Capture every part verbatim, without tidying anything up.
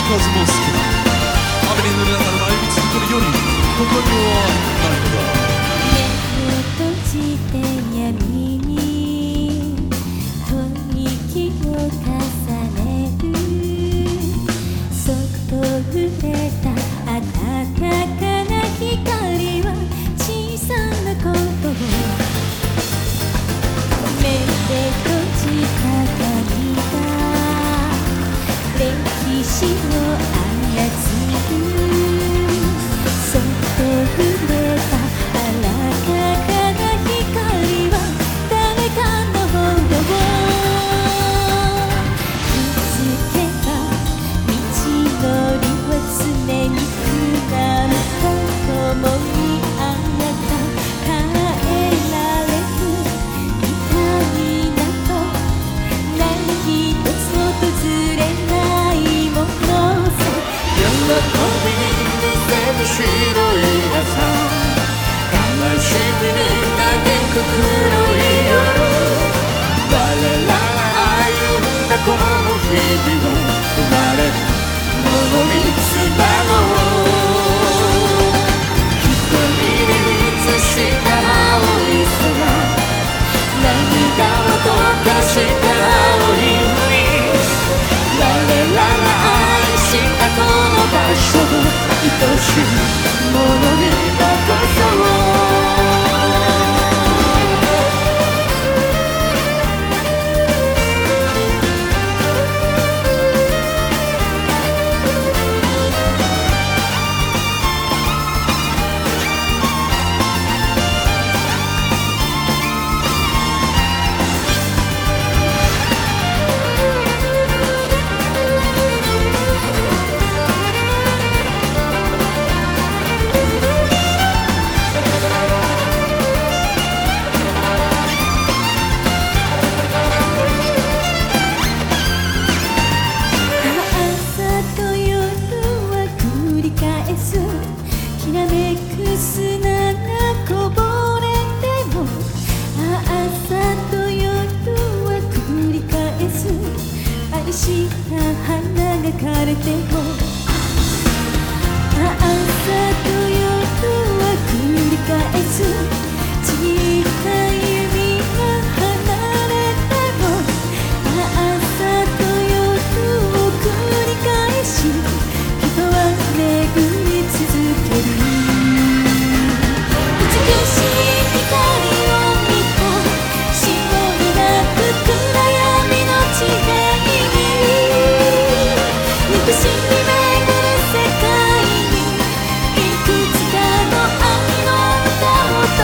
数も少ない雨に濡れながら歩み続けるより他にはないのだ。 目を閉じて闇に吐息を重ねるそっと触れた暖かな光は小さなことを目で閉じた髪が歴史を操るそっと触れたあらかかな光は誰かの方を見つけた道のりは常に不安だと思いあなた変えられずみたいなと何一つ訪れないものさ喜びに見せる白い朝悲しみに嘆く黒い夜我らが歩んだこの日々を生まれるものにつなごう瞳に映した青い空涙を溶かした青い海我らが愛したこの場所を愛しいものに残そうきらめく砂がこぼれても朝と夜は繰り返す愛した花が枯れても朝と夜は繰り返す小さい指が離れても朝と夜を繰り返し人は巡り続ける美しい光を見た霜になく暗闇の地平に憎しみ巡る世界にいくつかの愛の歌を灯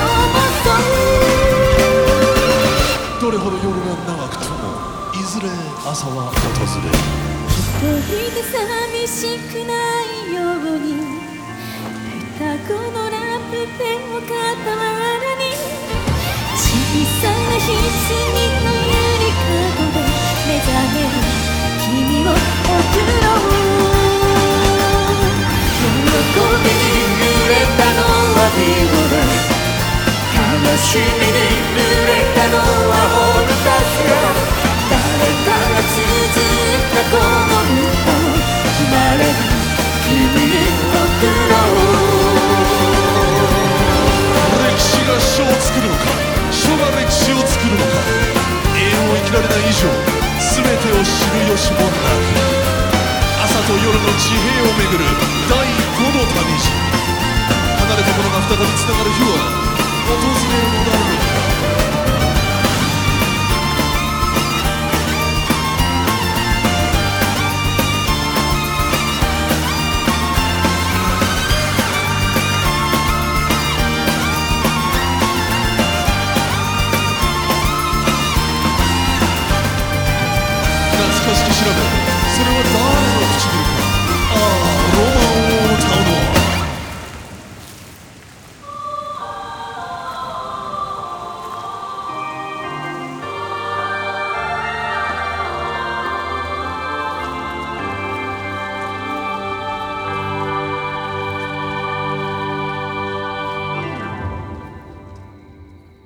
そうどれほど夜が長くともいずれ朝は訪れる。 一人で寂しくないように双子のラブペンを傍らに小さな棺のゆりかごで目覚める君を送ろう喜びに濡れたのはビオレ悲しみに濡れたのはオルタスが誰かが綴ったこの歌を生まれる君に送ろう歴史が書を作るのか書が歴史を作るのか永遠を生きられない以上全てを知る由もなく朝と夜の地平を巡る第五の旅路離れたものが再びつながる日は訪れるのだろう。